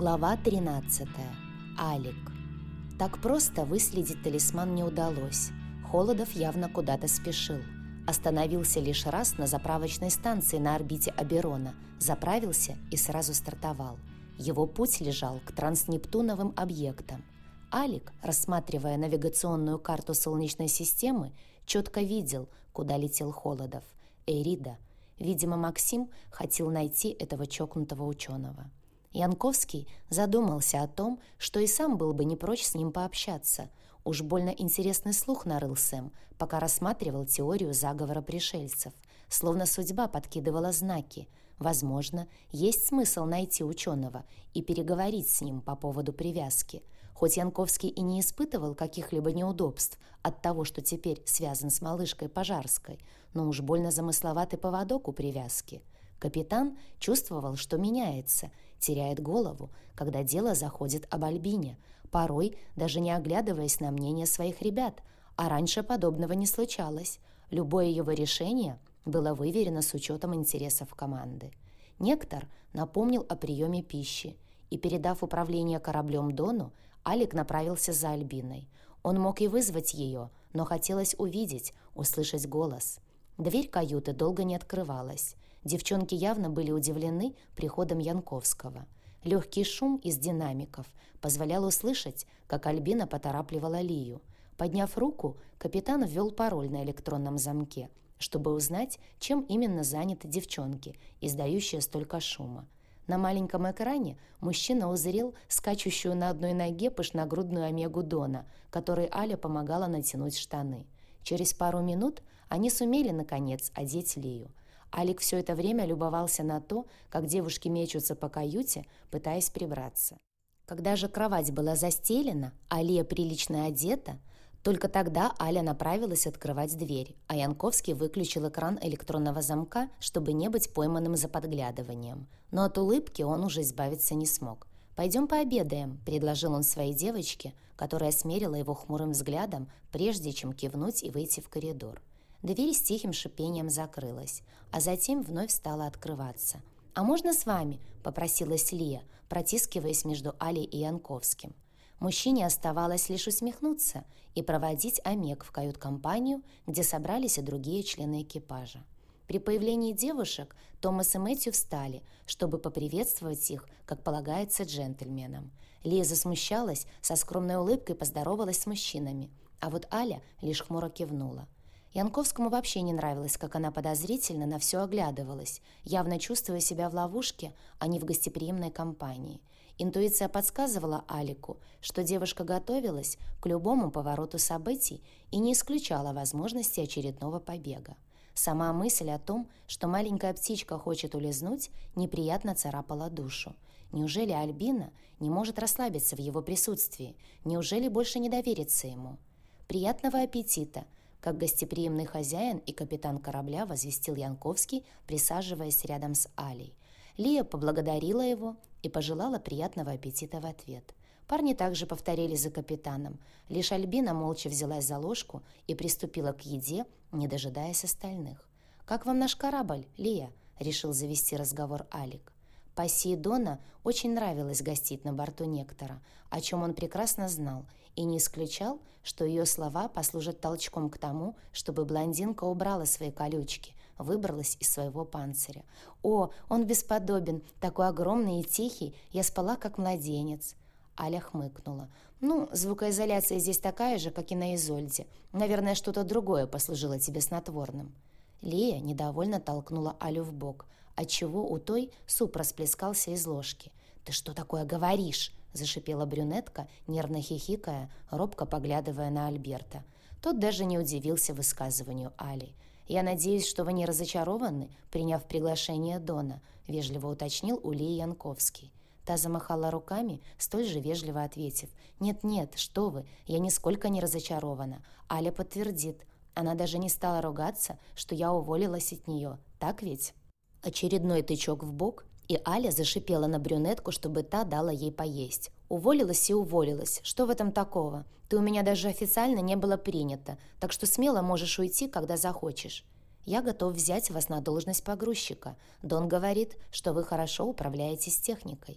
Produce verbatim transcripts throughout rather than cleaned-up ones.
Глава тринадцатая. Алик. Так просто выследить талисман не удалось. Холодов явно куда-то спешил. Остановился лишь раз на заправочной станции на орбите Оберона, заправился и сразу стартовал. Его путь лежал к транснептуновым объектам. Алик, рассматривая навигационную карту Солнечной системы, четко видел, куда летел Холодов. Эрида. Видимо, Максим хотел найти этого чокнутого ученого. Янковский задумался о том, что и сам был бы не прочь с ним пообщаться. Уж больно интересный слух нарыл Сэм, пока рассматривал теорию заговора пришельцев. Словно судьба подкидывала знаки. Возможно, есть смысл найти ученого и переговорить с ним по поводу привязки. Хоть Янковский и не испытывал каких-либо неудобств от того, что теперь связан с малышкой Пожарской, но уж больно замысловатый поводок у привязки. Капитан чувствовал, что меняется, теряет голову, когда дело заходит об Альбине, порой даже не оглядываясь на мнение своих ребят, а раньше подобного не случалось. Любое его решение было выверено с учетом интересов команды. Нектор напомнил о приеме пищи, и, передав управление кораблем Дону, Алик направился за Альбиной. Он мог и вызвать ее, но хотелось увидеть, услышать голос. Дверь каюты долго не открывалась. Девчонки явно были удивлены приходом Янковского. Легкий шум из динамиков позволял услышать, как Альбина поторапливала Лию. Подняв руку, капитан ввел пароль на электронном замке, чтобы узнать, чем именно заняты девчонки, издающие столько шума. На маленьком экране мужчина узрел скачущую на одной ноге пышногрудную омегу Дона, которой Аля помогала натянуть штаны. Через пару минут они сумели, наконец, одеть Лию. Алик все это время любовался на то, как девушки мечутся по каюте, пытаясь прибраться. Когда же кровать была застелена, а Лия прилично одета, только тогда Аля направилась открывать дверь, а Янковский выключил экран электронного замка, чтобы не быть пойманным за подглядыванием. Но от улыбки он уже избавиться не смог. «Пойдем пообедаем», — предложил он своей девочке, которая смерила его хмурым взглядом, прежде чем кивнуть и выйти в коридор. Дверь с тихим шипением закрылась, а затем вновь стала открываться. «А можно с вами?» — попросилась Лия, протискиваясь между Алей и Янковским. Мужчине оставалось лишь усмехнуться и проводить Омег в кают-компанию, где собрались и другие члены экипажа. При появлении девушек Томас и Мэтью встали, чтобы поприветствовать их, как полагается, джентльменам. Лия засмущалась, со скромной улыбкой поздоровалась с мужчинами, а вот Аля лишь хмуро кивнула. Янковскому вообще не нравилось, как она подозрительно на все оглядывалась, явно чувствуя себя в ловушке, а не в гостеприимной компании. Интуиция подсказывала Алику, что девушка готовилась к любому повороту событий и не исключала возможности очередного побега. Сама мысль о том, что маленькая птичка хочет улизнуть, неприятно царапала душу. Неужели Альбина не может расслабиться в его присутствии? Неужели больше не доверится ему? «Приятного аппетита!» Как гостеприимный хозяин и капитан корабля возвестил Янковский, присаживаясь рядом с Алей. Лия поблагодарила его и пожелала приятного аппетита в ответ. Парни также повторили за капитаном. Лишь Альбина молча взялась за ложку и приступила к еде, не дожидаясь остальных. «Как вам наш корабль, Лия?» — решил завести разговор Алик. Пассии Дона очень нравилось гостить на борту Нектора, о чем он прекрасно знал, и не исключал, что ее слова послужат толчком к тому, чтобы блондинка убрала свои колючки, выбралась из своего панциря. «О, он бесподобен, такой огромный и тихий, я спала как младенец». Аля хмыкнула. «Ну, звукоизоляция здесь такая же, как и на Изольде. Наверное, что-то другое послужило тебе снотворным». Лия недовольно толкнула Алю в бок, отчего у той суп расплескался из ложки. «Ты что такое говоришь?» — зашипела брюнетка, нервно хихикая, робко поглядывая на Альберта. Тот даже не удивился высказыванию Али. «Я надеюсь, что вы не разочарованы, приняв приглашение Дона», — вежливо уточнил у Лии Янковский. Та замахала руками, столь же вежливо ответив: «Нет-нет, что вы, я нисколько не разочарована. Аля подтвердит. Она даже не стала ругаться, что я уволилась от нее. Так ведь?» Очередной тычок в бок, и Аля зашипела на брюнетку, чтобы та дала ей поесть. «Уволилась и уволилась. Что в этом такого? Ты у меня даже официально не была принята, так что смело можешь уйти, когда захочешь. Я готов взять вас на должность погрузчика. Дон говорит, что вы хорошо управляетесь техникой».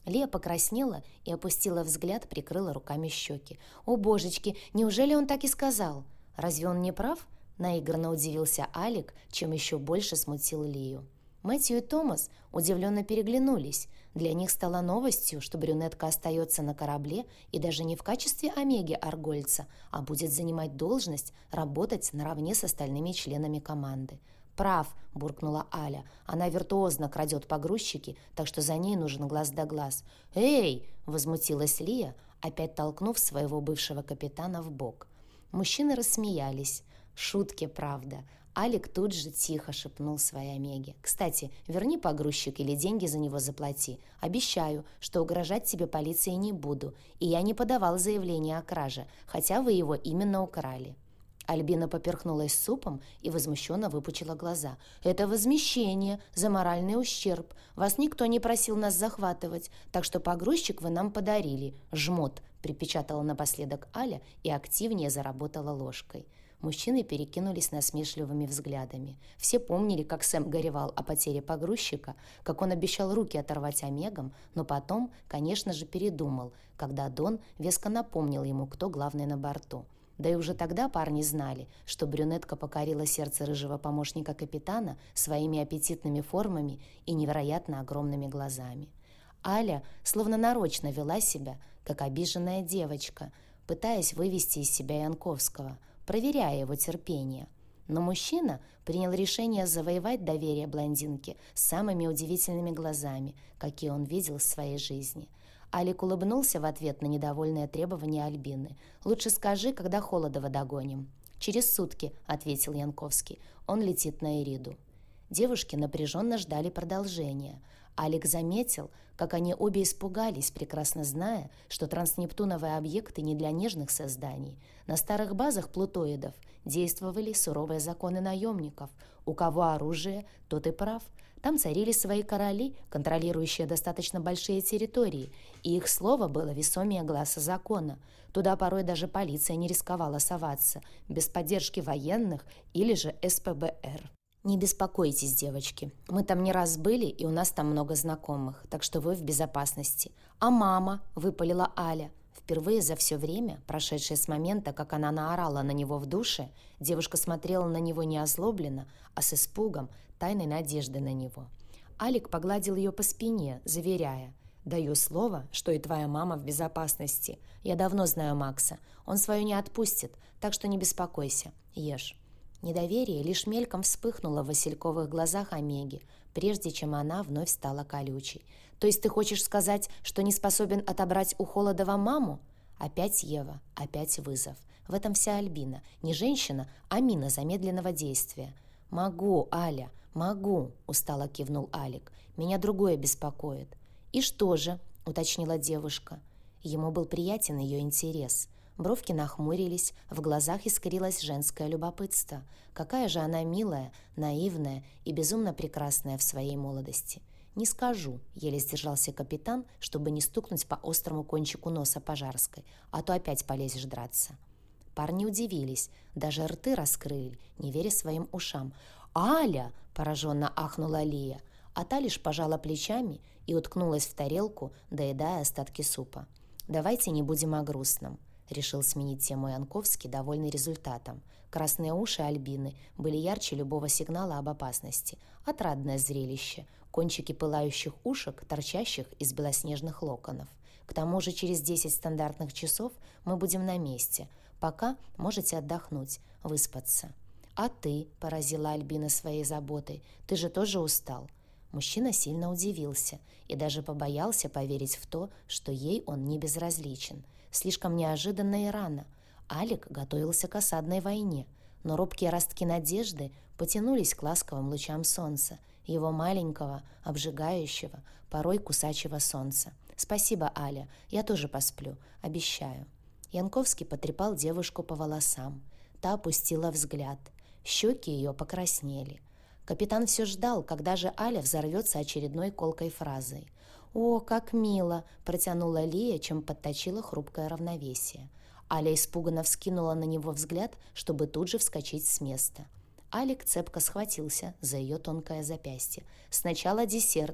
Лия покраснела и опустила взгляд, прикрыла руками щеки. «О, божечки, неужели он так и сказал? Разве он не прав?» Наигранно удивился Алик, чем еще больше смутил Лию. Мэтью и Томас удивленно переглянулись. Для них стало новостью, что брюнетка остается на корабле и даже не в качестве омеги-аргольца, а будет занимать должность, работать наравне с остальными членами команды. «Прав», — буркнула Аля, — «она виртуозно крадет погрузчики, так что за ней нужен глаз да глаз». «Эй!» — возмутилась Лия, опять толкнув своего бывшего капитана в бок. Мужчины рассмеялись. Шутки, правда. Алик тут же тихо шепнул своей омеге. «Кстати, верни погрузчик или деньги за него заплати. Обещаю, что угрожать тебе полиции не буду, и я не подавал заявление о краже, хотя вы его именно украли». Альбина поперхнулась супом и возмущенно выпучила глаза. «Это возмещение за моральный ущерб. Вас никто не просил нас захватывать, так что погрузчик вы нам подарили. Жмот!» — припечатала напоследок Аля и активнее заработала ложкой. Мужчины перекинулись насмешливыми взглядами. Все помнили, как Сэм горевал о потере погрузчика, как он обещал руки оторвать омегам, но потом, конечно же, передумал, когда Дон веско напомнил ему, кто главный на борту. Да и уже тогда парни знали, что брюнетка покорила сердце рыжего помощника капитана своими аппетитными формами и невероятно огромными глазами. Аля словно нарочно вела себя, как обиженная девочка, пытаясь вывести из себя Янковского, проверяя его терпение. Но мужчина принял решение завоевать доверие блондинки с самыми удивительными глазами, какие он видел в своей жизни. Алик улыбнулся в ответ на недовольное требование Альбины. «Лучше скажи, когда Холодова догоним». «Через сутки», — ответил Янковский. «Он летит на Ириду». Девушки напряженно ждали продолжения. Алик заметил, как они обе испугались, прекрасно зная, что транснептуновые объекты не для нежных созданий. На старых базах плутоидов действовали суровые законы наемников. У кого оружие, тот и прав. Там царили свои короли, контролирующие достаточно большие территории, и их слово было весомее гласа закона. Туда порой даже полиция не рисковала соваться, без поддержки военных или же эс пэ бэ эр. «Не беспокойтесь, девочки. Мы там не раз были, и у нас там много знакомых, так что вы в безопасности». «А мама?» — выпалила Аля. Впервые за все время, прошедшее с момента, как она наорала на него в душе, девушка смотрела на него не озлобленно, а с испугом, тайной надеждой на него. Алик погладил ее по спине, заверяя: «Даю слово, что и твоя мама в безопасности. Я давно знаю Макса. Он свое не отпустит, так что не беспокойся. Ешь». Недоверие лишь мельком вспыхнуло в васильковых глазах Омеги, прежде чем она вновь стала колючей. «То есть ты хочешь сказать, что не способен отобрать у Холодова маму?» Опять Ева, опять вызов. В этом вся Альбина. Не женщина, а мина замедленного действия. «Могу, Аля, могу», — устало кивнул Алик. «Меня другое беспокоит». «И что же?» — уточнила девушка. Ему был приятен ее интерес. Бровки нахмурились, в глазах искрилось женское любопытство. Какая же она милая, наивная и безумно прекрасная в своей молодости. «Не скажу», — еле сдержался капитан, чтобы не стукнуть по острому кончику носа Пожарской, а то опять полезешь драться. Парни удивились, даже рты раскрыли, не веря своим ушам. «Аля!» — пораженно ахнула Лия, а та лишь пожала плечами и уткнулась в тарелку, доедая остатки супа. «Давайте не будем о грустном», — решил сменить тему Янковский, довольный результатом. Красные уши Альбины были ярче любого сигнала об опасности. Отрадное зрелище. Кончики пылающих ушек, торчащих из белоснежных локонов. К тому же через десять стандартных часов мы будем на месте. Пока можете отдохнуть, выспаться. «А ты?» — поразила Альбина своей заботой. «Ты же тоже устал». Мужчина сильно удивился и даже побоялся поверить в то, что ей он не безразличен. Слишком неожиданно и рано. Алик готовился к осадной войне, но робкие ростки надежды потянулись к ласковым лучам солнца, его маленького, обжигающего, порой кусачего солнца. «Спасибо, Аля, я тоже посплю, обещаю». Янковский потрепал девушку по волосам. Та опустила взгляд. Щеки ее покраснели. Капитан все ждал, когда же Аля взорвется очередной колкой фразой. «О, как мило!» — протянула Лия, чем подточила хрупкое равновесие. Аля испуганно вскинула на него взгляд, чтобы тут же вскочить с места. Алик цепко схватился за ее тонкое запястье. «Сначала десерт», —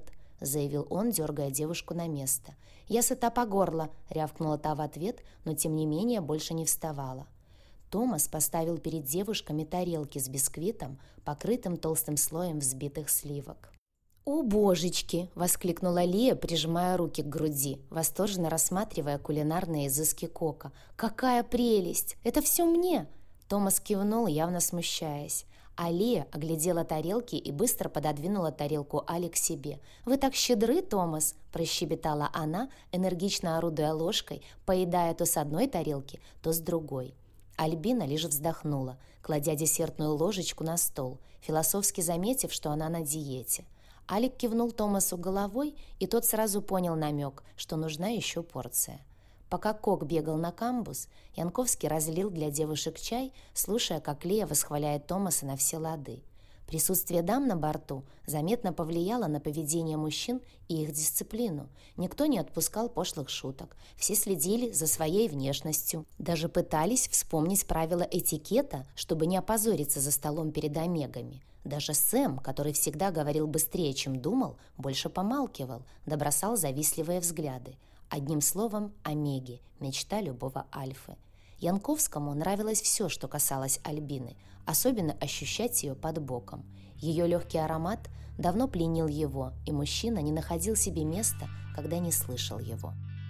заявил он, дергая девушку на место. «Я сыта по горло», — рявкнула та в ответ, но тем не менее больше не вставала. Томас поставил перед девушками тарелки с бисквитом, покрытым толстым слоем взбитых сливок. «О, божечки!» — воскликнула Лия, прижимая руки к груди, восторженно рассматривая кулинарные изыски Кока. «Какая прелесть! Это все мне!» Томас кивнул, явно смущаясь. А Лия оглядела тарелки и быстро пододвинула тарелку Али к себе. «Вы так щедры, Томас!» – прощебетала она, энергично орудуя ложкой, поедая то с одной тарелки, то с другой. Альбина лишь вздохнула, кладя десертную ложечку на стол, философски заметив, что она на диете. Алик кивнул Томасу головой, и тот сразу понял намек, что нужна еще порция. Пока Кок бегал на камбус, Янковский разлил для девушек чай, слушая, как Лия восхваляет Томаса на все лады. Присутствие дам на борту заметно повлияло на поведение мужчин и их дисциплину. Никто не отпускал пошлых шуток, все следили за своей внешностью, даже пытались вспомнить правила этикета, чтобы не опозориться за столом перед омегами. Даже Сэм, который всегда говорил быстрее, чем думал, больше помалкивал, да бросал завистливые взгляды. Одним словом, омеги – мечта любого альфы. Янковскому нравилось все, что касалось Альбины, особенно ощущать ее под боком. Ее легкий аромат давно пленил его, и мужчина не находил себе места, когда не слышал его.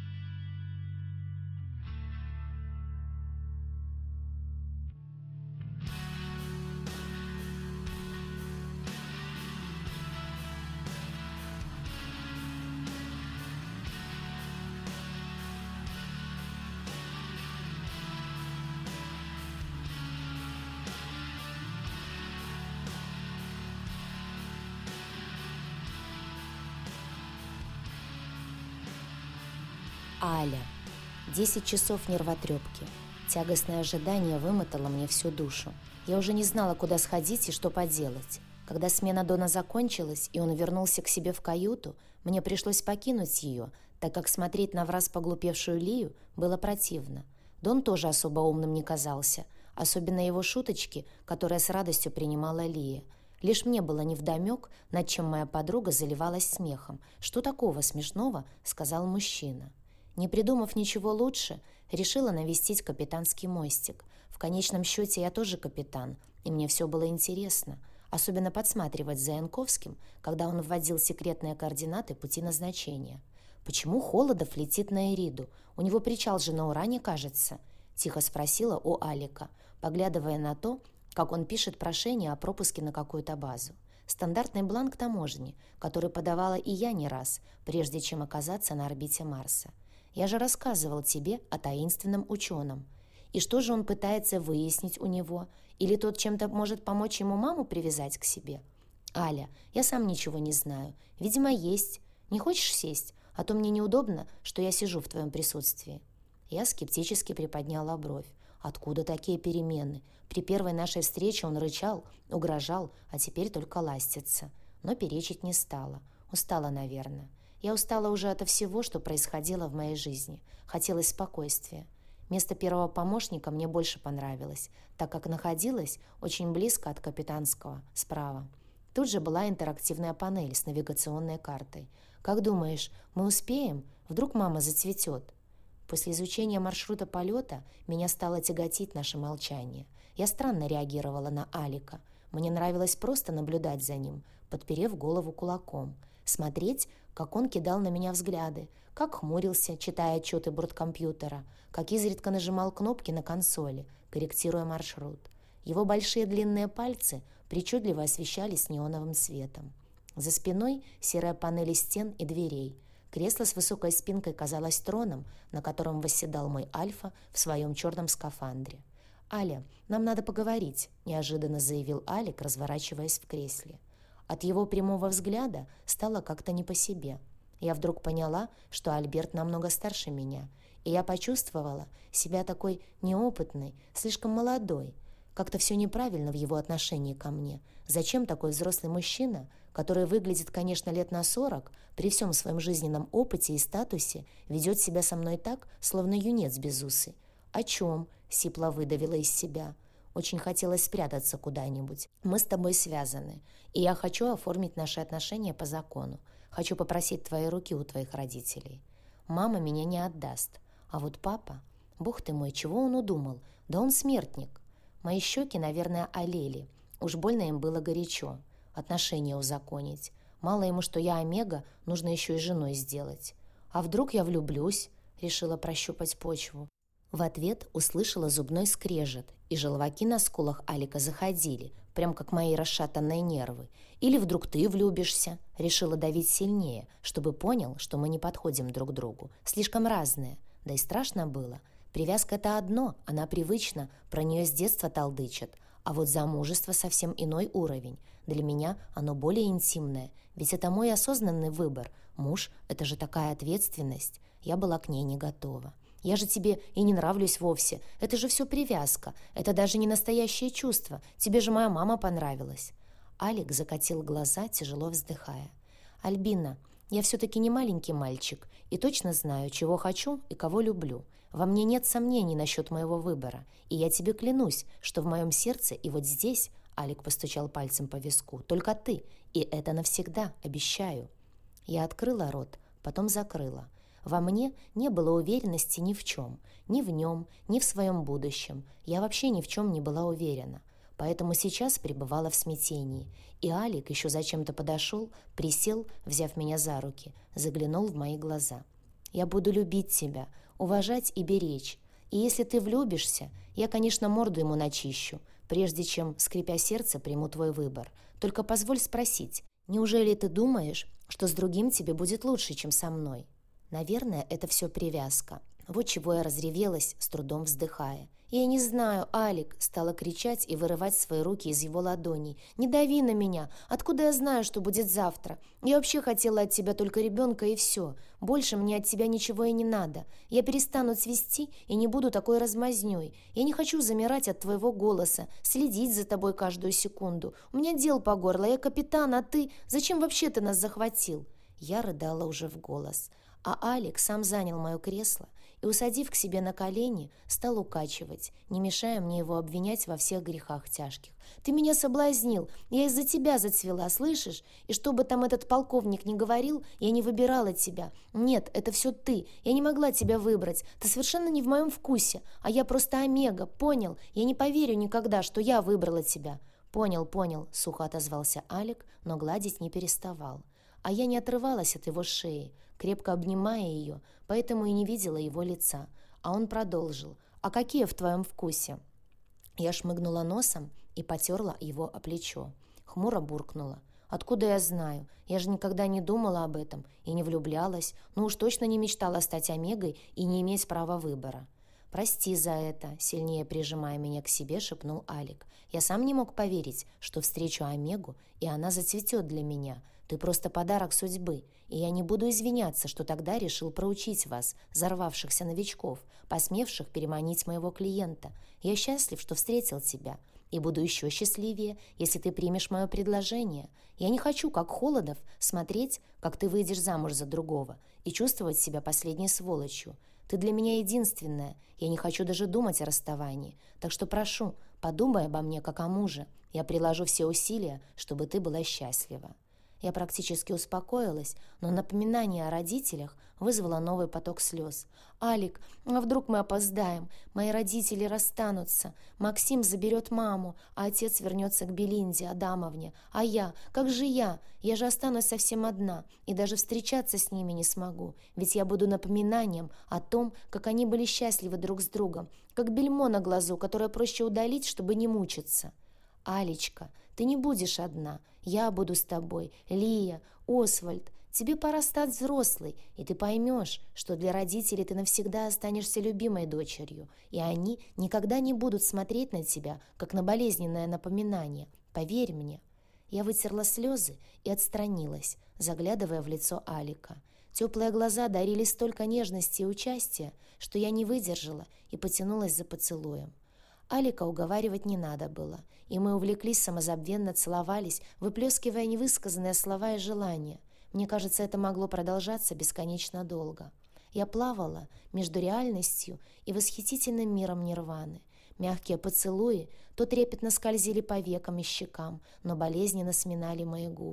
Аля. Десять часов нервотрепки. Тягостное ожидание вымотало мне всю душу. Я уже не знала, куда сходить и что поделать. Когда смена Дона закончилась, и он вернулся к себе в каюту, мне пришлось покинуть ее, так как смотреть на враз поглупевшую Лию было противно. Дон тоже особо умным не казался, особенно его шуточки, которые с радостью принимала Лия. Лишь мне было невдомек, над чем моя подруга заливалась смехом. «Что такого смешного?» — сказал мужчина. Не придумав ничего лучше, решила навестить капитанский мостик. В конечном счете я тоже капитан, и мне все было интересно, особенно подсматривать за Янковским, когда он вводил секретные координаты пути назначения. «Почему Холодов летит на Эриду? У него причал же на Уране, кажется?» — тихо спросила у Алика, поглядывая на то, как он пишет прошение о пропуске на какую-то базу. Стандартный бланк таможни, который подавала и я не раз, прежде чем оказаться на орбите Марса. Я же рассказывал тебе о таинственном ученом. И что же он пытается выяснить у него? Или тот чем-то может помочь ему маму привязать к себе? Аля, я сам ничего не знаю. Видимо, есть. Не хочешь сесть? А то мне неудобно, что я сижу в твоем присутствии. Я скептически приподняла бровь. Откуда такие перемены? При первой нашей встрече он рычал, угрожал, а теперь только ластится. Но перечить не стала. Устала, наверное. Я устала уже от всего, что происходило в моей жизни. Хотелось спокойствия. Место первого помощника мне больше понравилось, так как находилось очень близко от капитанского, справа. Тут же была интерактивная панель с навигационной картой. «Как думаешь, мы успеем? Вдруг мама зацветет?» После изучения маршрута полета меня стало тяготить наше молчание. Я странно реагировала на Алика. Мне нравилось просто наблюдать за ним, подперев голову кулаком. Смотреть, как он кидал на меня взгляды, как хмурился, читая отчеты борткомпьютера, как изредка нажимал кнопки на консоли, корректируя маршрут. Его большие длинные пальцы причудливо освещались неоновым светом. За спиной серая панель стен и дверей. Кресло с высокой спинкой казалось троном, на котором восседал мой Альфа в своем черном скафандре. «Аля, нам надо поговорить», — неожиданно заявил Алик, разворачиваясь в кресле. От его прямого взгляда стало как-то не по себе. Я вдруг поняла, что Альберт намного старше меня, и я почувствовала себя такой неопытной, слишком молодой. Как-то все неправильно в его отношении ко мне. Зачем такой взрослый мужчина, который выглядит, конечно, лет на сорок, при всем своем жизненном опыте и статусе, ведет себя со мной так, словно юнец безусый? «О чем?» — сипло выдавила из себя. Очень хотелось спрятаться куда-нибудь. «Мы с тобой связаны, и я хочу оформить наши отношения по закону. Хочу попросить твоей руки у твоих родителей. Мама меня не отдаст. А вот папа... Бог ты мой, чего он удумал? Да он смертник. Мои щеки, наверное, олели. Уж больно им было горячо. Отношения узаконить. Мало ему, что я омега, нужно еще и женой сделать. А вдруг я влюблюсь? Решила прощупать почву. В ответ услышала зубной скрежет, и желваки на скулах Алика заходили, прям как мои расшатанные нервы. Или вдруг ты влюбишься? Решила давить сильнее, чтобы понял, что мы не подходим друг другу. Слишком разные. Да и страшно было. Привязка — это одно, она привычна, про нее с детства толдычат. А вот замужество совсем иной уровень. Для меня оно более интимное, ведь это мой осознанный выбор. Муж — это же такая ответственность. Я была к ней не готова. Я же тебе и не нравлюсь вовсе. Это же все привязка. Это даже не настоящее чувство. Тебе же моя мама понравилась». Алик закатил глаза, тяжело вздыхая. «Альбина, я все-таки не маленький мальчик и точно знаю, чего хочу и кого люблю. Во мне нет сомнений насчет моего выбора. И я тебе клянусь, что в моем сердце и вот здесь...» Алик постучал пальцем по виску. «Только ты. И это навсегда, обещаю». Я открыла рот, потом закрыла. Во мне не было уверенности ни в чем, ни в нем, ни в своем будущем. Я вообще ни в чем не была уверена. Поэтому сейчас пребывала в смятении. И Алик еще зачем-то подошел, присел, взяв меня за руки, заглянул в мои глаза. «Я буду любить тебя, уважать и беречь. И если ты влюбишься, я, конечно, морду ему начищу, прежде чем, скрипя сердце, приму твой выбор. Только позволь спросить, неужели ты думаешь, что с другим тебе будет лучше, чем со мной?» Наверное, это все привязка. Вот чего я разревелась, с трудом вздыхая. «Я не знаю, Алик!» — стала кричать и вырывать свои руки из его ладоней. «Не дави на меня! Откуда я знаю, что будет завтра? Я вообще хотела от тебя только ребенка и все. Больше мне от тебя ничего и не надо. Я перестану цвести и не буду такой размазнёй. Я не хочу замирать от твоего голоса, следить за тобой каждую секунду. У меня дел по горло, я капитан, а ты... Зачем вообще ты нас захватил?» Я рыдала уже в голос. А Алик сам занял мое кресло и, усадив к себе на колени, стал укачивать, не мешая мне его обвинять во всех грехах тяжких. «Ты меня соблазнил, я из-за тебя зацвела, слышишь? И что бы там этот полковник ни говорил, я не выбирала тебя. Нет, это все ты, я не могла тебя выбрать, ты совершенно не в моем вкусе, а я просто омега, понял? Я не поверю никогда, что я выбрала тебя». «Понял, понял», — сухо отозвался Алик, но гладить не переставал. А я не отрывалась от его шеи, крепко обнимая ее, поэтому и не видела его лица. А он продолжил. «А какие в твоем вкусе?» Я шмыгнула носом и потерла его о плечо. Хмуро буркнула. «Откуда я знаю? Я же никогда не думала об этом и не влюблялась, но уж точно не мечтала стать омегой и не иметь права выбора». «Прости за это», — сильнее прижимая меня к себе, шепнул Алик. «Я сам не мог поверить, что встречу Омегу, и она зацветет для меня. Ты просто подарок судьбы, и я не буду извиняться, что тогда решил проучить вас, взорвавшихся новичков, посмевших переманить моего клиента. Я счастлив, что встретил тебя, и буду еще счастливее, если ты примешь мое предложение. Я не хочу, как Холодов, смотреть, как ты выйдешь замуж за другого, и чувствовать себя последней сволочью. Ты для меня единственная, я не хочу даже думать о расставании. Так что прошу, подумай обо мне как о муже. Я приложу все усилия, чтобы ты была счастлива». Я практически успокоилась, но напоминание о родителях вызвало новый поток слез. «Алик, а вдруг мы опоздаем? Мои родители расстанутся. Максим заберет маму, а отец вернется к Белинде Адамовне. А я? Как же я? Я же останусь совсем одна, и даже встречаться с ними не смогу. Ведь я буду напоминанием о том, как они были счастливы друг с другом, как бельмо на глазу, которое проще удалить, чтобы не мучиться». «Алечка, ты не будешь одна. Я буду с тобой. Лия, Освальд. Тебе пора стать взрослой, и ты поймешь, что для родителей ты навсегда останешься любимой дочерью, и они никогда не будут смотреть на тебя, как на болезненное напоминание. Поверь мне». Я вытерла слезы и отстранилась, заглядывая в лицо Алика. Теплые глаза дарили столько нежности и участия, что я не выдержала и потянулась за поцелуем. Алика уговаривать не надо было, и мы увлеклись, самозабвенно целовались, выплескивая невысказанные слова и желания. Мне кажется, это могло продолжаться бесконечно долго. Я плавала между реальностью и восхитительным миром нирваны. Мягкие поцелуи то трепетно скользили по векам и щекам, но болезненно сминали мои губы.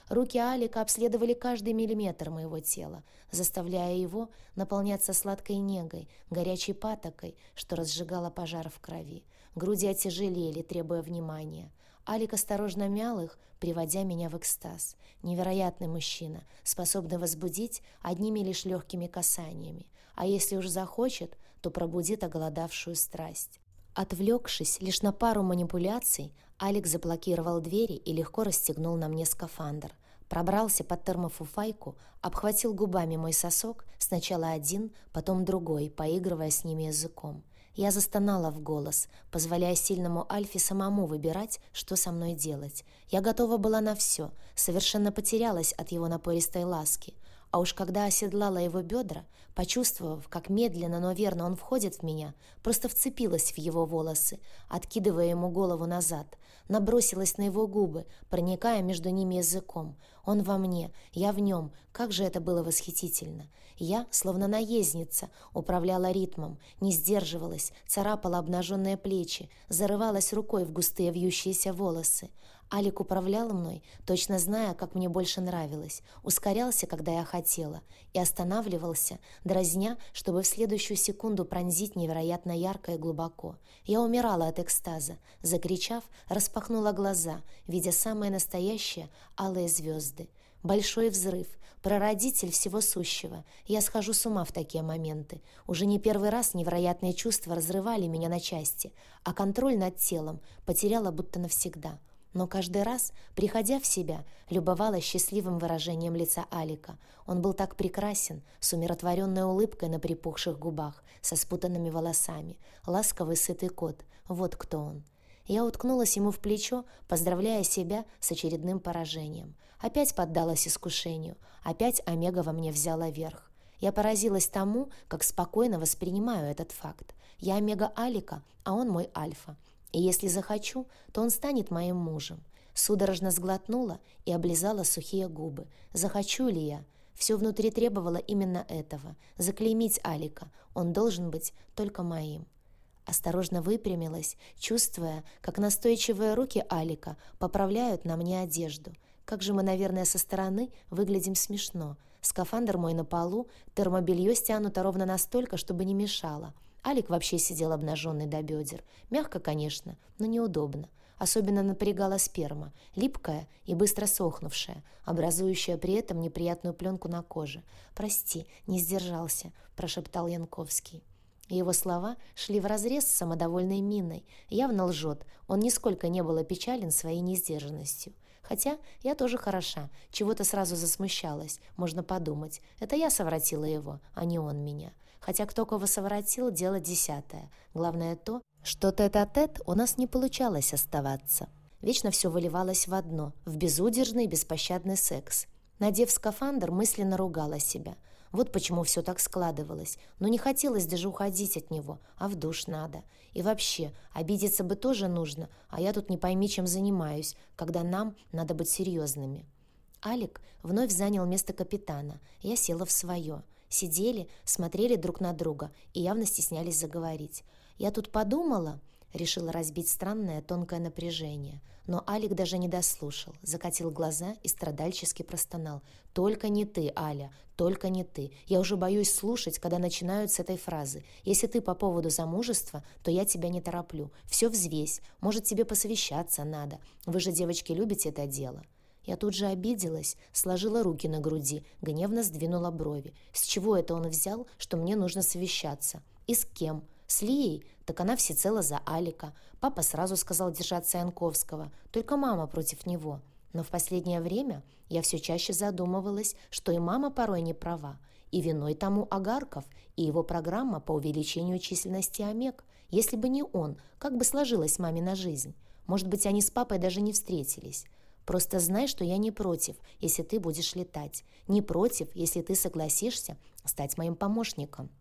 Руки Алика обследовали каждый миллиметр моего тела, заставляя его наполняться сладкой негой, горячей патокой, что разжигало пожар в крови. Груди отяжелели, требуя внимания. Алик осторожно мял их, приводя меня в экстаз. Невероятный мужчина, способный возбудить одними лишь легкими касаниями. А если уж захочет, то пробудит оголодавшую страсть. Отвлекшись лишь на пару манипуляций, Алик заблокировал двери и легко расстегнул на мне скафандр. Пробрался под термофуфайку, обхватил губами мой сосок, сначала один, потом другой, поигрывая с ними языком. Я застонала в голос, позволяя сильному Альфе самому выбирать, что со мной делать. Я готова была на все, совершенно потерялась от его напористой ласки. А уж когда оседлала его бедра, почувствовав, как медленно, но верно он входит в меня, просто вцепилась в его волосы, откидывая ему голову назад, набросилась на его губы, проникая между ними языком. Он во мне, я в нем, как же это было восхитительно. Я, словно наездница, управляла ритмом, не сдерживалась, царапала обнаженные плечи, зарывалась рукой в густые вьющиеся волосы. Алик управлял мной, точно зная, как мне больше нравилось, ускорялся, когда я хотела, и останавливался, дразня, чтобы в следующую секунду пронзить невероятно ярко и глубоко. Я умирала от экстаза, закричав, распахнула глаза, видя самые настоящие алые звезды. Большой взрыв, прародитель всего сущего. Я схожу с ума в такие моменты. Уже не первый раз невероятные чувства разрывали меня на части, а контроль над телом потеряла будто навсегда. Но каждый раз, приходя в себя, любовалась счастливым выражением лица Алика. Он был так прекрасен, с умиротворенной улыбкой на припухших губах, со спутанными волосами. Ласковый сытый кот. Вот кто он. Я уткнулась ему в плечо, поздравляя себя с очередным поражением. Опять поддалась искушению. Опять Омега во мне взяла верх. Я поразилась тому, как спокойно воспринимаю этот факт. Я Омега Алика, а он мой Альфа. И если захочу, то он станет моим мужем. Судорожно сглотнула и облизала сухие губы. Захочу ли я? Все внутри требовало именно этого. Заклеймить Алика. Он должен быть только моим. Осторожно выпрямилась, чувствуя, как настойчивые руки Алика поправляют на мне одежду. Как же мы, наверное, со стороны выглядим смешно. Скафандр мой на полу, термобелье стянуто ровно настолько, чтобы не мешало. Алик вообще сидел обнаженный до бедер. Мягко, конечно, но неудобно. Особенно напрягала сперма, липкая и быстро сохнувшая, образующая при этом неприятную пленку на коже. «Прости, не сдержался», – прошептал Янковский. Его слова шли вразрез с самодовольной миной. Явно лжет, он нисколько не был опечален своей несдержанностью. Хотя я тоже хороша, чего-то сразу засмущалась, можно подумать. Это я совратила его, а не он меня. Хотя кто кого совратил, дело десятое. Главное то, что тет-а-тет у нас не получалось оставаться. Вечно все выливалось в одно, в безудержный беспощадный секс. Надев скафандр, мысленно ругала себя. Вот почему все так складывалось. Но не хотелось даже уходить от него, а в душ надо. И вообще, обидеться бы тоже нужно, а я тут не пойми, чем занимаюсь, когда нам надо быть серьезными. Алик вновь занял место капитана. Я села в свое. Сидели, смотрели друг на друга и явно стеснялись заговорить. Я тут подумала... Решила разбить странное тонкое напряжение. Но Алик даже не дослушал, закатил глаза и страдальчески простонал. «Только не ты, Аля, только не ты. Я уже боюсь слушать, когда начинают с этой фразы. Если ты по поводу замужества, то я тебя не тороплю. Все взвесь. Может, тебе посовещаться надо. Вы же, девочки, любите это дело». Я тут же обиделась, сложила руки на груди, гневно сдвинула брови. С чего это он взял, что мне нужно совещаться? И с кем? С Лией? Так она всецело за Алика. Папа сразу сказал держаться Янковского, только мама против него. Но в последнее время я все чаще задумывалась, что и мама порой не права. И виной тому Агарков и его программа по увеличению численности омег. Если бы не он, как бы сложилась мамина жизнь? Может быть, они с папой даже не встретились. Просто знай, что я не против, если ты будешь летать. Не против, если ты согласишься стать моим помощником».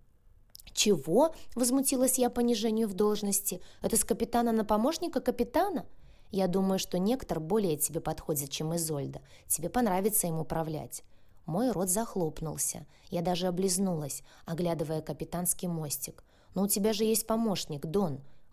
«Чего?» — возмутилась я понижению в должности. «Это с капитана на помощника капитана?» «Я думаю, что Нектор более тебе подходит, чем Изольда. Тебе понравится им управлять». Мой рот захлопнулся. Я даже облизнулась, оглядывая капитанский мостик. «Но у тебя же есть помощник, Дон».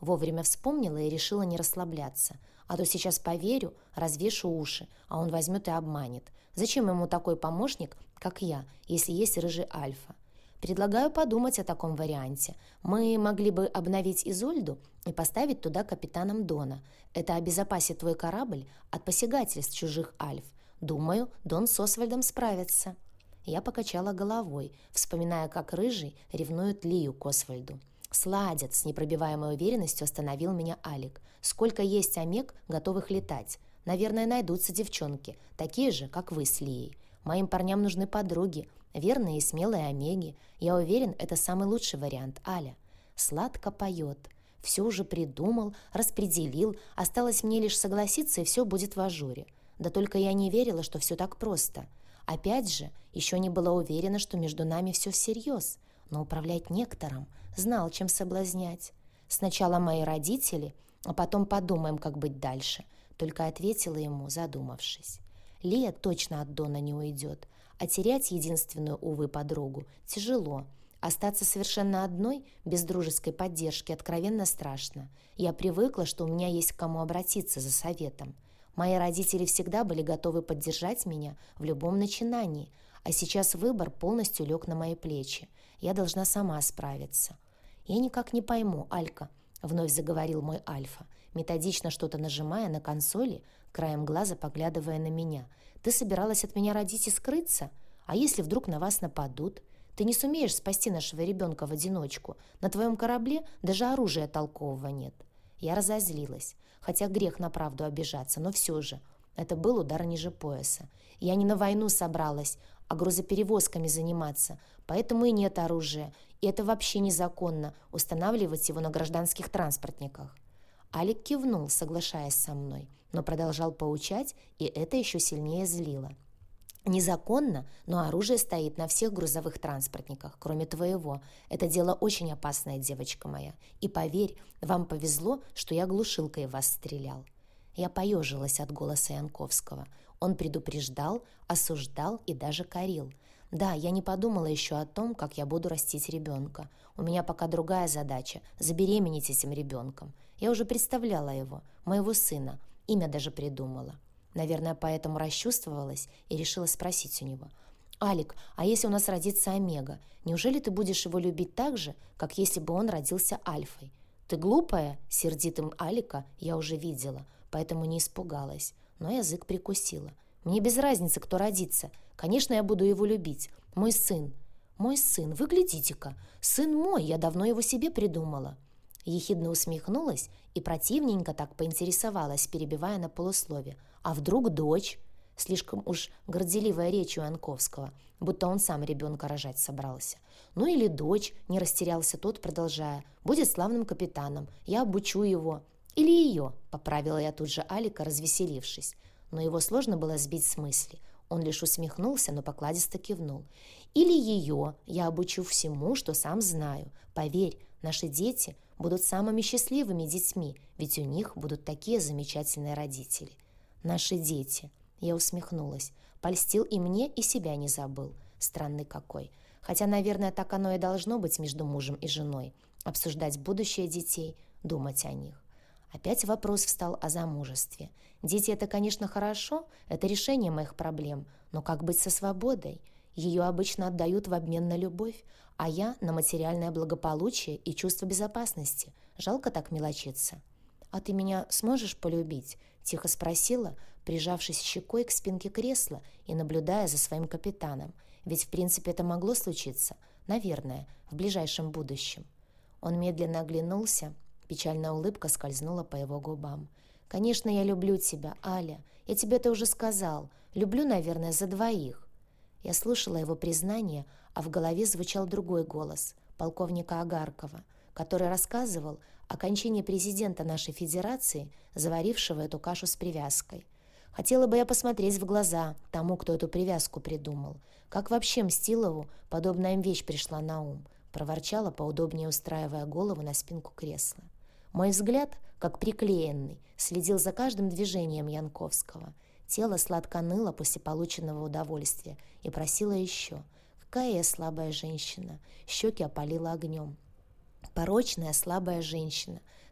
Вовремя вспомнила и решила не расслабляться. А то сейчас поверю, развешу уши, а он возьмет и обманет. Зачем ему такой помощник, как я, если есть рыжий Альфа? Предлагаю подумать о таком варианте. Мы могли бы обновить Изольду и поставить туда капитаном Дона. Это обезопасит твой корабль от посягательств чужих Альф. Думаю, Дон с Освальдом справится». Я покачала головой, вспоминая, как рыжий ревнует Лию к Освальду. «Сладят», — с непробиваемой уверенностью остановил меня Алик. «Сколько есть омег, готовых летать. Наверное, найдутся девчонки, такие же, как вы с Лией. Моим парням нужны подруги, верные и смелые омеги. Я уверен, это самый лучший вариант, Аля. Сладко поет. Все уже придумал, распределил. Осталось мне лишь согласиться, и все будет в ажуре. Да только я не верила, что все так просто. Опять же, еще не была уверена, что между нами все всерьез. Но управлять нектором знал, чем соблазнять. Сначала мои родители, а потом подумаем, как быть дальше. Только ответила ему, задумавшись. Лия точно от Дона не уйдет. А терять единственную, увы, подругу тяжело. Остаться совершенно одной, без дружеской поддержки, откровенно страшно. Я привыкла, что у меня есть к кому обратиться за советом. Мои родители всегда были готовы поддержать меня в любом начинании, а сейчас выбор полностью лег на мои плечи. Я должна сама справиться. «Я никак не пойму, Алька», — вновь заговорил мой Альфа, методично что-то нажимая на консоли, краем глаза поглядывая на меня. «Ты собиралась от меня родить и скрыться? А если вдруг на вас нападут? Ты не сумеешь спасти нашего ребенка в одиночку. На твоем корабле даже оружия толкового нет». Я разозлилась, хотя грех на правду обижаться, но все же. Это был удар ниже пояса. Я не на войну собралась, а грузоперевозками заниматься, поэтому и нет оружия, и это вообще незаконно, устанавливать его на гражданских транспортниках. Алик кивнул, соглашаясь со мной, но продолжал поучать, и это еще сильнее злило. «Незаконно, но оружие стоит на всех грузовых транспортниках, кроме твоего. Это дело очень опасное, девочка моя. И поверь, вам повезло, что я глушилкой в вас стрелял». Я поежилась от голоса Янковского. Он предупреждал, осуждал и даже корил. Да, я не подумала еще о том, как я буду растить ребенка. У меня пока другая задача – забеременеть этим ребенком. Я уже представляла его, моего сына, имя даже придумала. Наверное, поэтому расчувствовалась и решила спросить у него. «Алик, а если у нас родится Омега, неужели ты будешь его любить так же, как если бы он родился Альфой?» «Ты глупая?» — сердитым Алика я уже видела, поэтому не испугалась, но язык прикусила. «Мне без разницы, кто родится. Конечно, я буду его любить. Мой сын». «Мой сын, вы глядите-ка. Сын мой, я давно его себе придумала». Ехидно усмехнулась и противненько так поинтересовалась, перебивая на полуслове. «А вдруг дочь?» Слишком уж горделивая речь у Янковского, будто он сам ребенка рожать собрался. «Ну или дочь», — не растерялся тот, продолжая, «будет славным капитаном, я обучу его». «Или ее», — поправила я тут же Алика, развеселившись. Но его сложно было сбить с мысли. Он лишь усмехнулся, но покладисто кивнул. «Или ее я обучу всему, что сам знаю. Поверь, наши дети будут самыми счастливыми детьми, ведь у них будут такие замечательные родители». «Наши дети», — я усмехнулась. Польстил и мне, и себя не забыл. Странный какой. Хотя, наверное, так оно и должно быть между мужем и женой. Обсуждать будущее детей, думать о них. Опять вопрос встал о замужестве. Дети — это, конечно, хорошо, это решение моих проблем, но как быть со свободой? Ее обычно отдают в обмен на любовь, а я — на материальное благополучие и чувство безопасности. Жалко так мелочиться. «А ты меня сможешь полюбить?» — тихо спросила, прижавшись щекой к спинке кресла и наблюдая за своим капитаном. Ведь, в принципе, это могло случиться, наверное, в ближайшем будущем. Он медленно оглянулся, печальная улыбка скользнула по его губам. «Конечно, я люблю тебя, Аля. Я тебе это уже сказал. Люблю, наверное, за двоих». Я слушала его признание, а в голове звучал другой голос, полковника Агаркова, который рассказывал о кончине президента нашей федерации, заварившего эту кашу с привязкой. Хотела бы я посмотреть в глаза тому, кто эту привязку придумал. Как вообще Мстилову подобная им вещь пришла на ум? Проворчала, поудобнее устраивая голову на спинку кресла. Мой взгляд, как приклеенный, следил за каждым движением Янковского. Тело сладко ныло после полученного удовольствия и просило еще. Какая я слабая женщина. Щеки опалила огнем. Порочная, слабая женщина.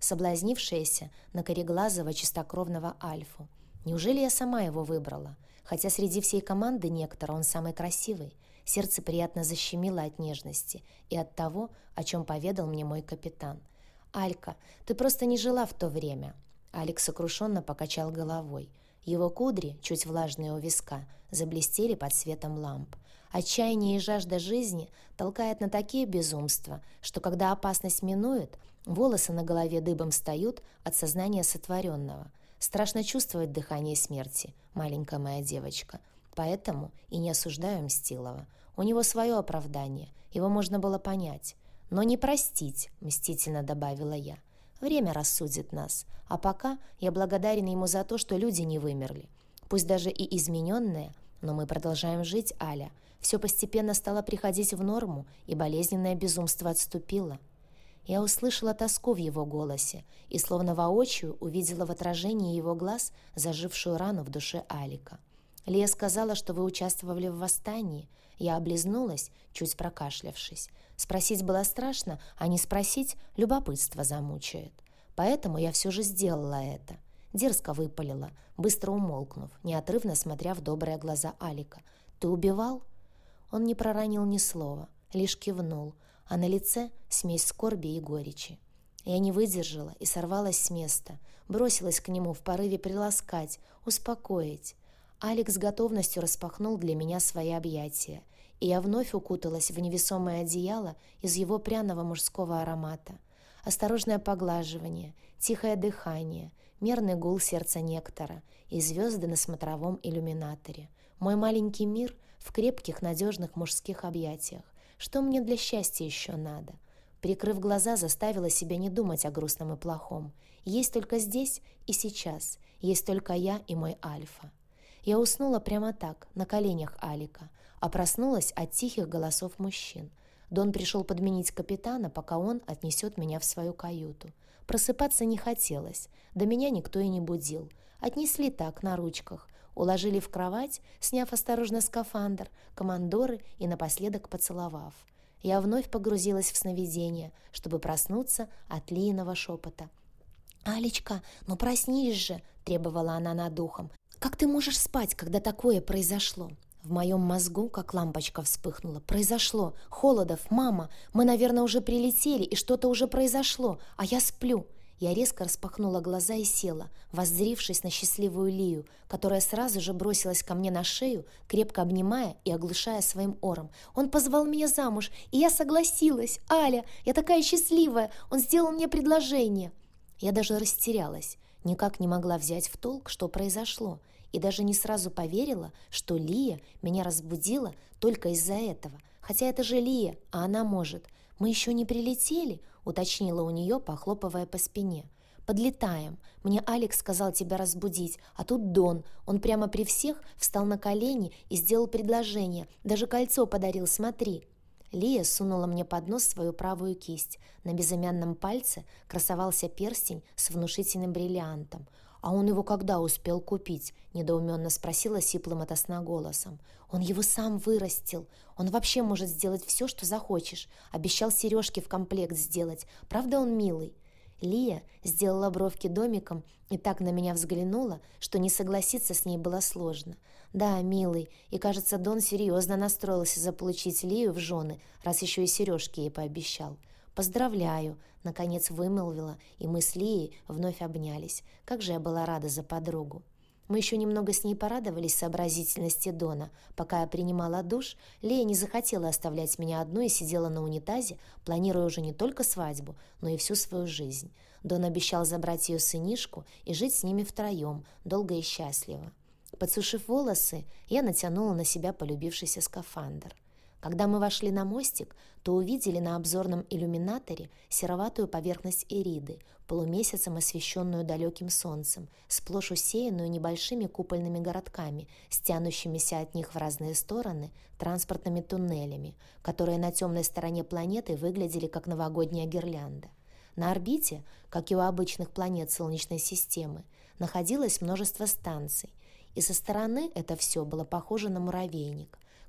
соблазнившаяся на кореглазого чистокровного Альфу. Неужели я сама его выбрала? Хотя среди всей команды Нектора он самый красивый. Сердце приятно защемило от нежности и от того, о чем поведал мне мой капитан. «Алька, ты просто не жила в то время». Алекс сокрушенно покачал головой. Его кудри, чуть влажные у виска, заблестели под светом ламп. Отчаяние и жажда жизни толкает на такие безумства, что когда опасность минует, волосы на голове дыбом встают от сознания сотворенного. Страшно чувствовать дыхание смерти, маленькая моя девочка. Поэтому и не осуждаю Мстилова. У него свое оправдание, его можно было понять. Но не простить, мстительно добавила я. Время рассудит нас, а пока я благодарен ему за то, что люди не вымерли. Пусть даже и измененные, но мы продолжаем жить, Аля. Все постепенно стало приходить в норму, и болезненное безумство отступило. Я услышала тоску в его голосе и словно воочию увидела в отражении его глаз зажившую рану в душе Алика. Лия сказала, что вы участвовали в восстании. Я облизнулась, чуть прокашлявшись. Спросить было страшно, а не спросить любопытство замучает. Поэтому я все же сделала это. Дерзко выпалила, быстро умолкнув, неотрывно смотря в добрые глаза Алика. «Ты убивал?» Он не проронил ни слова, лишь кивнул, а на лице смесь скорби и горечи. Я не выдержала и сорвалась с места, бросилась к нему в порыве приласкать, успокоить. Алекс с готовностью распахнул для меня свои объятия, и я вновь укуталась в невесомое одеяло из его пряного мужского аромата. Осторожное поглаживание, тихое дыхание, мерный гул сердца Нектора и звезды на смотровом иллюминаторе. Мой маленький мир в крепких, надежных мужских объятиях. Что мне для счастья еще надо? Прикрыв глаза, заставила себя не думать о грустном и плохом. Есть только здесь и сейчас, есть только я и мой Альфа. Я уснула прямо так, на коленях Алика, а проснулась от тихих голосов мужчин. Дон пришел подменить капитана, пока он отнесет меня в свою каюту. Просыпаться не хотелось, да меня никто и не будил. Отнесли так, на ручках, уложили в кровать, сняв осторожно скафандр, командоры и напоследок поцеловав. Я вновь погрузилась в сновидение, чтобы проснуться от Лииного шепота. «Алечка, ну проснись же!» — требовала она над ухом. «Как ты можешь спать, когда такое произошло?» В моем мозгу, как лампочка вспыхнула. «Произошло! Холодов, мама! Мы, наверное, уже прилетели, и что-то уже произошло, а я сплю!» Я резко распахнула глаза и села, воззрившись на счастливую Лию, которая сразу же бросилась ко мне на шею, крепко обнимая и оглушая своим ором. «Он позвал меня замуж, и я согласилась! Аля, я такая счастливая! Он сделал мне предложение!» Я даже растерялась, никак не могла взять в толк, что произошло, и даже не сразу поверила, что Лия меня разбудила только из-за этого. Хотя это же Лия, а она может. «Мы еще не прилетели?» — уточнила у нее, похлопывая по спине. «Подлетаем. Мне Алекс сказал тебя разбудить, а тут Дон. Он прямо при всех встал на колени и сделал предложение. Даже кольцо подарил, смотри». Лия сунула мне под нос свою правую кисть. На безымянном пальце красовался перстень с внушительным бриллиантом. «А он его когда успел купить?» — недоуменно спросила сиплым ото сна голосом. «Он его сам вырастил. Он вообще может сделать все, что захочешь. Обещал сережки в комплект сделать. Правда, он милый?» Лия сделала бровки домиком и так на меня взглянула, что не согласиться с ней было сложно. «Да, милый, и, кажется, Дон серьезно настроился заполучить Лию в жены, раз еще и сережки ей пообещал». «Поздравляю!» — наконец вымолвила, и мы с Лией вновь обнялись. Как же я была рада за подругу! Мы еще немного с ней порадовались сообразительности Дона. Пока я принимала душ, Лия не захотела оставлять меня одну и сидела на унитазе, планируя уже не только свадьбу, но и всю свою жизнь. Дон обещал забрать ее сынишку и жить с ними втроем, долго и счастливо. Подсушив волосы, я натянула на себя полюбившийся скафандр. Когда мы вошли на мостик, то увидели на обзорном иллюминаторе сероватую поверхность Эриды, полумесяцем освещенную далеким солнцем, сплошь усеянную небольшими купольными городками, стянущимися от них в разные стороны транспортными туннелями, которые на темной стороне планеты выглядели как новогодняя гирлянда. На орбите, как и у обычных планет Солнечной системы, находилось множество станций, и со стороны это все было похоже на муравейник.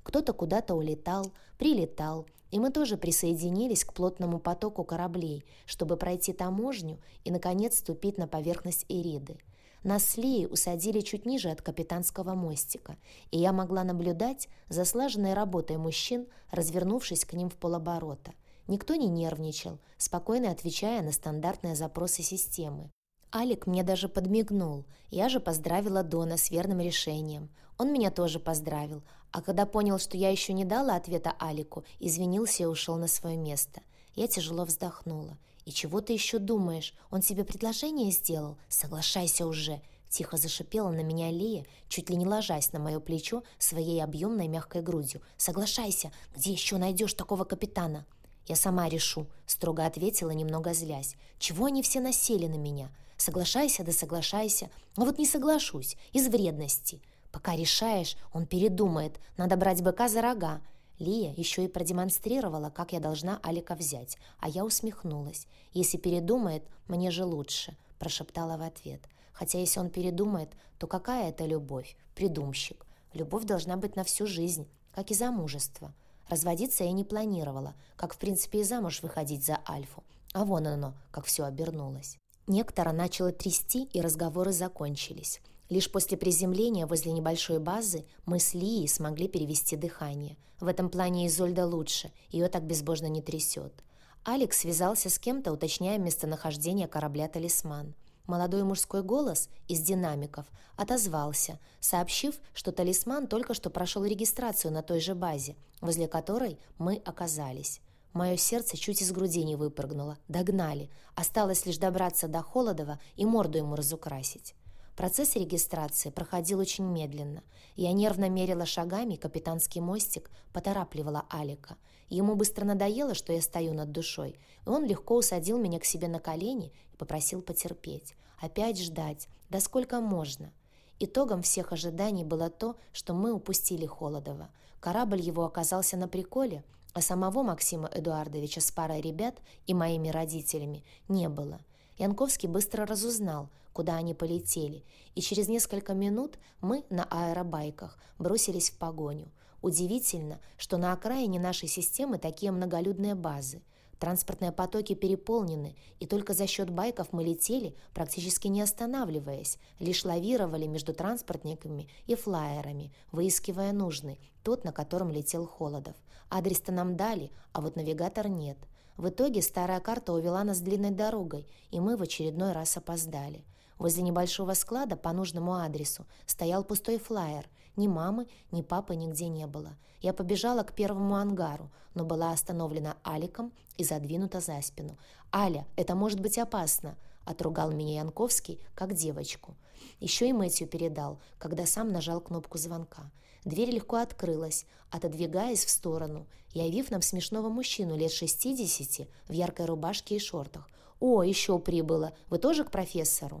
Кто-то куда-то улетал, прилетал, и мы тоже присоединились к плотному потоку кораблей, чтобы пройти таможню и, наконец, ступить на поверхность Ириды. Нас с Лией усадили чуть ниже от капитанского мостика, и я могла наблюдать за слаженной работой мужчин, развернувшись к ним в полоборота. Никто не нервничал, спокойно отвечая на стандартные запросы системы. Алик мне даже подмигнул, я же поздравила Дона с верным решением. Он меня тоже поздравил, а когда понял, что я еще не дала ответа Алику, извинился и ушел на свое место. Я тяжело вздохнула. «И чего ты еще думаешь? Он тебе предложение сделал? Соглашайся уже!» Тихо зашипела на меня Лия, чуть ли не ложась на мое плечо своей объемной мягкой грудью. «Соглашайся! Где еще найдешь такого капитана?» «Я сама решу», — строго ответила, немного злясь. «Чего они все насели на меня? Соглашайся, да соглашайся. А вот не соглашусь, из вредности. Пока решаешь, он передумает. Надо брать быка за рога». Лия еще и продемонстрировала, как я должна Алика взять, а я усмехнулась. «Если передумает, мне же лучше», — прошептала в ответ. «Хотя если он передумает, то какая это любовь? Придумщик. Любовь должна быть на всю жизнь, как и замужество». Разводиться я не планировала, как в принципе и замуж выходить за Альфу. А вон оно, как все обернулось. Нектора начало трясти, и разговоры закончились. Лишь после приземления возле небольшой базы мы с Лией смогли перевести дыхание. В этом плане Изольда лучше, ее так безбожно не трясет. Алекс связался с кем-то, уточняя местонахождение корабля «Талисман». Молодой мужской голос из динамиков отозвался, сообщив, что «Талисман» только что прошел регистрацию на той же базе, возле которой мы оказались. Мое сердце чуть из груди не выпрыгнуло. Догнали. Осталось лишь добраться до Холодова и морду ему разукрасить. Процесс регистрации проходил очень медленно. Я нервно мерила шагами капитанский мостик, поторапливала Алика. Ему быстро надоело, что я стою над душой, и он легко усадил меня к себе на колени и попросил потерпеть. Опять ждать. Да сколько можно? Итогом всех ожиданий было то, что мы упустили Холодова. Корабль его оказался на приколе, а самого Максима Эдуардовича с парой ребят и моими родителями не было. Янковский быстро разузнал, куда они полетели, и через несколько минут мы на аэробайках бросились в погоню. Удивительно, что на окраине нашей системы такие многолюдные базы. Транспортные потоки переполнены, и только за счет байков мы летели, практически не останавливаясь, лишь лавировали между транспортниками и флайерами, выискивая нужный, тот, на котором летел Холодов. Адрес-то нам дали, а вот навигатор нет. В итоге старая карта увела нас длинной дорогой, и мы в очередной раз опоздали. Возле небольшого склада по нужному адресу стоял пустой флайер. Ни мамы, ни папы нигде не было. Я побежала к первому ангару, но была остановлена Аликом и задвинута за спину. «Аля, это может быть опасно!» — отругал меня Янковский, как девочку. Еще и Мэтью передал, когда сам нажал кнопку звонка. Дверь легко открылась, отодвигаясь в сторону, явив нам смешного мужчину лет шестидесяти в яркой рубашке и шортах. «О, еще прибыло! Вы тоже к профессору?»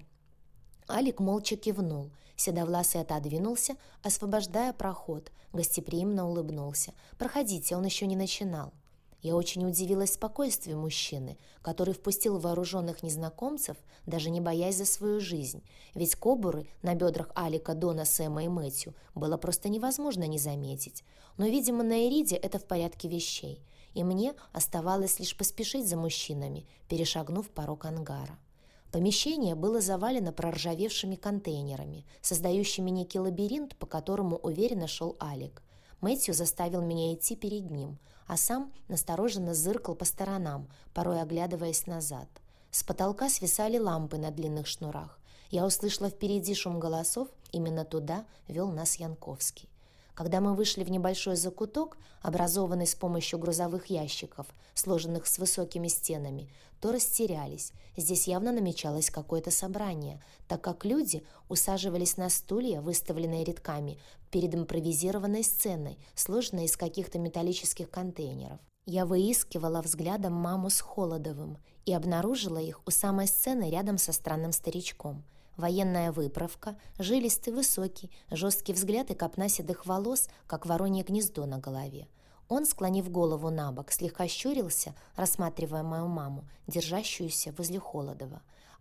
Алик молча кивнул. Седовласый отодвинулся, освобождая проход, гостеприимно улыбнулся. «Проходите, он еще не начинал». Я очень удивилась спокойствию мужчины, который впустил вооруженных незнакомцев, даже не боясь за свою жизнь. Ведь кобуры на бедрах Алика, Дона, Сэма и Мэтью было просто невозможно не заметить. Но, видимо, на Ириде это в порядке вещей. И мне оставалось лишь поспешить за мужчинами, перешагнув порог ангара. Помещение было завалено проржавевшими контейнерами, создающими некий лабиринт, по которому уверенно шел Алик. Мэтью заставил меня идти перед ним, а сам настороженно зыркал по сторонам, порой оглядываясь назад. С потолка свисали лампы на длинных шнурах. Я услышала впереди шум голосов, именно туда вел нас Янковский. Когда мы вышли в небольшой закуток, образованный с помощью грузовых ящиков, сложенных с высокими стенами, то растерялись. Здесь явно намечалось какое-то собрание, так как люди усаживались на стулья, выставленные рядками, перед импровизированной сценой, сложенной из каких-то металлических контейнеров. Я выискивала взглядом маму с Холодовым и обнаружила их у самой сцены рядом со странным старичком. Военная выправка, жилистый, высокий, жесткий взгляд и копна седых волос, как воронье гнездо на голове. Он, склонив голову набок, слегка щурился, рассматривая мою маму, держащуюся возле Холодова.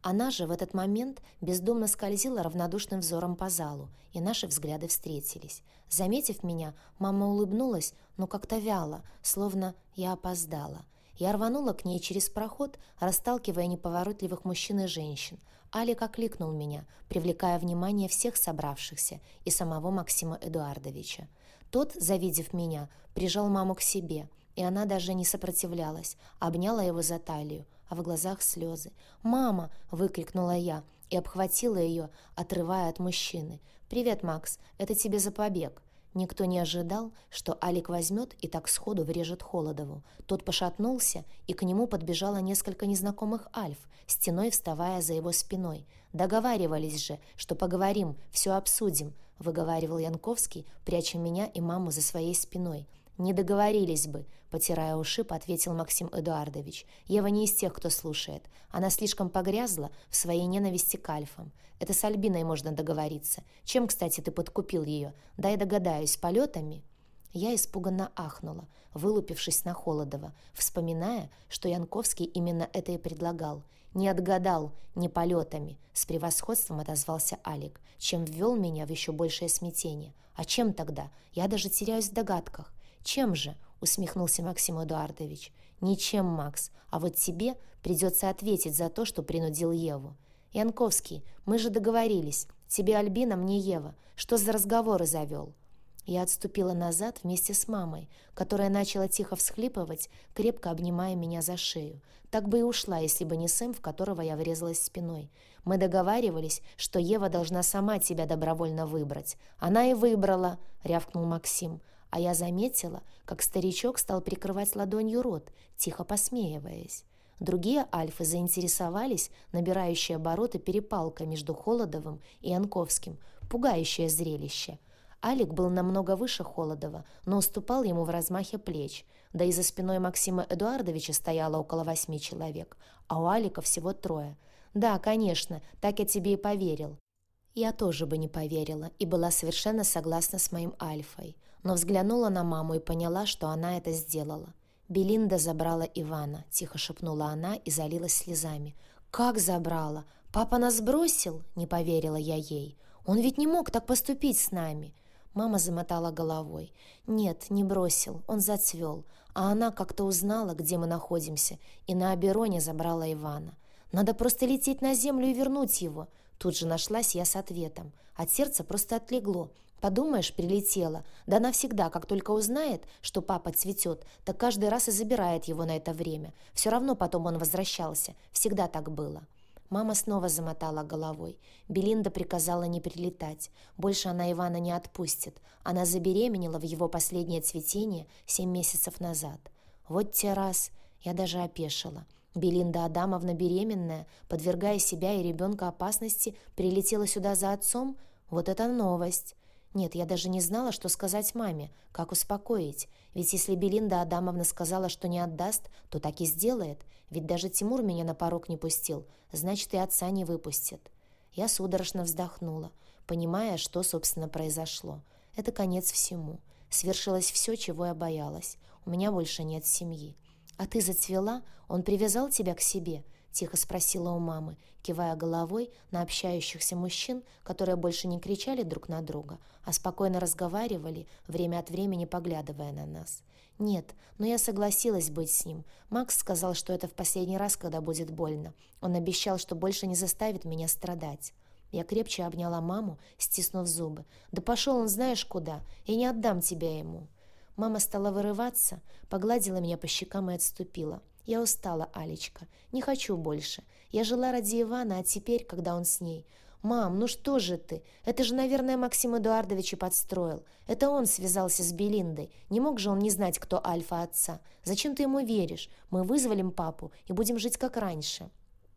Она же в этот момент бездумно скользила равнодушным взором по залу, и наши взгляды встретились. Заметив меня, мама улыбнулась, но как-то вяло, словно я опоздала. Я рванула к ней через проход, расталкивая неповоротливых мужчин и женщин. Алик окликнул меня, привлекая внимание всех собравшихся и самого Максима Эдуардовича. Тот, завидев меня, прижал маму к себе, и она даже не сопротивлялась, обняла его за талию, а в глазах слезы. «Мама!» — выкрикнула я и обхватила ее, отрывая от мужчины. «Привет, Макс, это тебе за побег». Никто не ожидал, что Алик возьмет и так сходу врежет Холодову. Тот пошатнулся, и к нему подбежало несколько незнакомых альф, стеной вставая за его спиной. «Договаривались же, что поговорим, все обсудим», — выговаривал Янковский, пряча меня и маму за своей спиной. «Не договорились бы», — потирая ушиб, ответил Максим Эдуардович. «Ева не из тех, кто слушает. Она слишком погрязла в своей ненависти к альфам. Это с Альбиной можно договориться. Чем, кстати, ты подкупил ее? Дай догадаюсь, полетами?» Я испуганно ахнула, вылупившись на Холодова, вспоминая, что Янковский именно это и предлагал. «Не отгадал, не полетами», — с превосходством отозвался Алик, чем ввел меня в еще большее смятение. «А чем тогда? Я даже теряюсь в догадках». «Чем же?» — усмехнулся Максим Эдуардович. «Ничем, Макс, а вот тебе придется ответить за то, что принудил Еву». «Янковский, мы же договорились. Тебе Альбина, мне Ева. Что за разговоры завел?» Я отступила назад вместе с мамой, которая начала тихо всхлипывать, крепко обнимая меня за шею. Так бы и ушла, если бы не Сэм, в которого я врезалась спиной. «Мы договаривались, что Ева должна сама тебя добровольно выбрать. Она и выбрала», — рявкнул Максим. А я заметила, как старичок стал прикрывать ладонью рот, тихо посмеиваясь. Другие альфы заинтересовались, набирающей обороты перепалка между Холодовым и Янковским. Пугающее зрелище. Алик был намного выше Холодова, но уступал ему в размахе плеч. Да и за спиной Максима Эдуардовича стояло около восьми человек, а у Алика всего трое. «Да, конечно, так я тебе и поверил». Я тоже бы не поверила и была совершенно согласна с моим альфой. Но взглянула на маму и поняла, что она это сделала. «Белинда забрала Ивана», — тихо шепнула она и залилась слезами. «Как забрала? Папа нас бросил?» — не поверила я ей. «Он ведь не мог так поступить с нами». Мама замотала головой. «Нет, не бросил, он зацвел. А она как-то узнала, где мы находимся, и на Обероне забрала Ивана. Надо просто лететь на землю и вернуть его». Тут же нашлась я с ответом. От сердца просто отлегло. Подумаешь, прилетела. Да она всегда, как только узнает, что папа цветет, так каждый раз и забирает его на это время. Все равно потом он возвращался. Всегда так было. Мама снова замотала головой. Белинда приказала не прилетать. Больше она Ивана не отпустит. Она забеременела в его последнее цветение семь месяцев назад. Вот те раз. Я даже опешила. Белинда Адамовна беременная, подвергая себя и ребенка опасности, прилетела сюда за отцом? Вот это новость! Нет, я даже не знала, что сказать маме, как успокоить. Ведь если Белинда Адамовна сказала, что не отдаст, то так и сделает. Ведь даже Тимур меня на порог не пустил, значит, и отца не выпустит. Я судорожно вздохнула, понимая, что, собственно, произошло. Это конец всему. Свершилось все, чего я боялась. У меня больше нет семьи. «А ты зацвела? Он привязал тебя к себе?» — тихо спросила у мамы, кивая головой на общающихся мужчин, которые больше не кричали друг на друга, а спокойно разговаривали, время от времени поглядывая на нас. «Нет, но я согласилась быть с ним. Макс сказал, что это в последний раз, когда будет больно. Он обещал, что больше не заставит меня страдать». Я крепче обняла маму, стиснув зубы. «Да пошел он знаешь куда, я не отдам тебя ему». Мама стала вырываться, погладила меня по щекам и отступила. «Я устала, Алечка. Не хочу больше. Я жила ради Ивана, а теперь, когда он с ней...» «Мам, ну что же ты? Это же, наверное, Максим Эдуардович и подстроил. Это он связался с Белиндой. Не мог же он не знать, кто альфа отца. Зачем ты ему веришь? Мы вызволим папу и будем жить как раньше».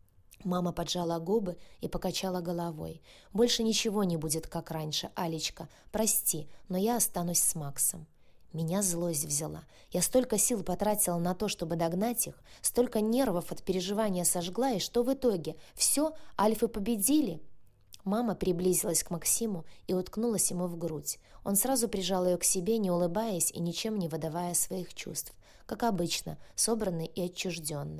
Мама поджала губы и покачала головой. «Больше ничего не будет как раньше, Алечка. Прости, но я останусь с Максом». Меня злость взяла. Я столько сил потратила на то, чтобы догнать их, столько нервов от переживания сожгла, и что в итоге? Все, альфы победили? Мама приблизилась к Максиму и уткнулась ему в грудь. Он сразу прижал ее к себе, не улыбаясь и ничем не выдавая своих чувств. Как обычно, собранный и отчужденный.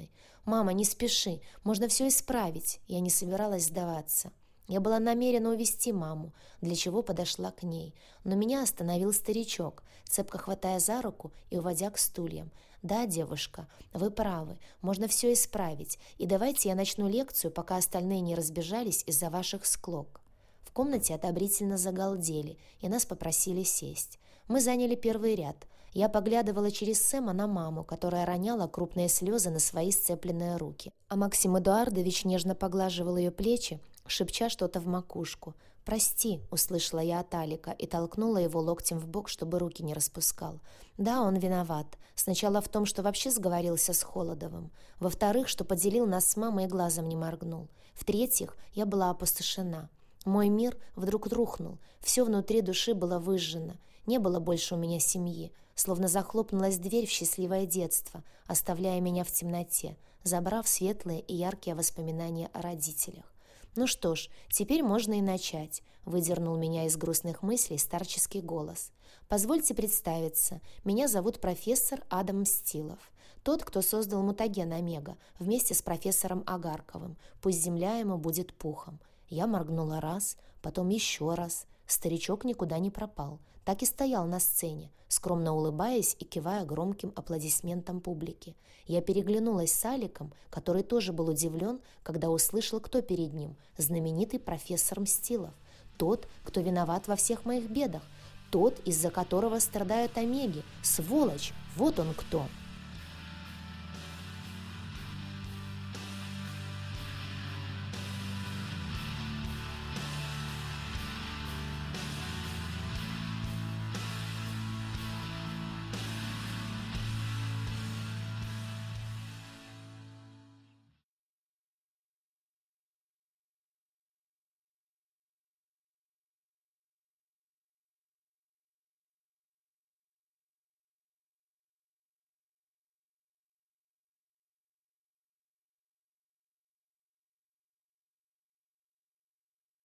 «Мама, не спеши, можно все исправить». Я не собиралась сдаваться. Я была намерена увести маму, для чего подошла к ней. Но меня остановил старичок, цепко хватая за руку и уводя к стульям. «Да, девушка, вы правы, можно все исправить, и давайте я начну лекцию, пока остальные не разбежались из-за ваших склок». В комнате одобрительно загалдели, и нас попросили сесть. Мы заняли первый ряд. Я поглядывала через Сэма на маму, которая роняла крупные слезы на свои сцепленные руки. А Максим Эдуардович нежно поглаживал ее плечи, шепча что-то в макушку. «Прости», — услышала я от Алика и толкнула его локтем в бок, чтобы руки не распускал. Да, он виноват. Сначала в том, что вообще сговорился с Холодовым. Во-вторых, что поделил нас с мамой и глазом не моргнул. В-третьих, я была опустошена. Мой мир вдруг рухнул. Все внутри души было выжжено. Не было больше у меня семьи. Словно захлопнулась дверь в счастливое детство, оставляя меня в темноте, забрав светлые и яркие воспоминания о родителях. «Ну что ж, теперь можно и начать», — выдернул меня из грустных мыслей старческий голос. «Позвольте представиться. Меня зовут профессор Адам Мстилов. Тот, кто создал мутаген Омега, вместе с профессором Агарковым. Пусть земля ему будет пухом». Я моргнула раз, потом еще раз. Старичок никуда не пропал. Так и стоял на сцене, скромно улыбаясь и кивая громким аплодисментам публики. Я переглянулась с Аликом, который тоже был удивлен, когда услышал, кто перед ним. Знаменитый профессор Мстилов. Тот, кто виноват во всех моих бедах. Тот, из-за которого страдают Омеги. Сволочь! Вот он кто!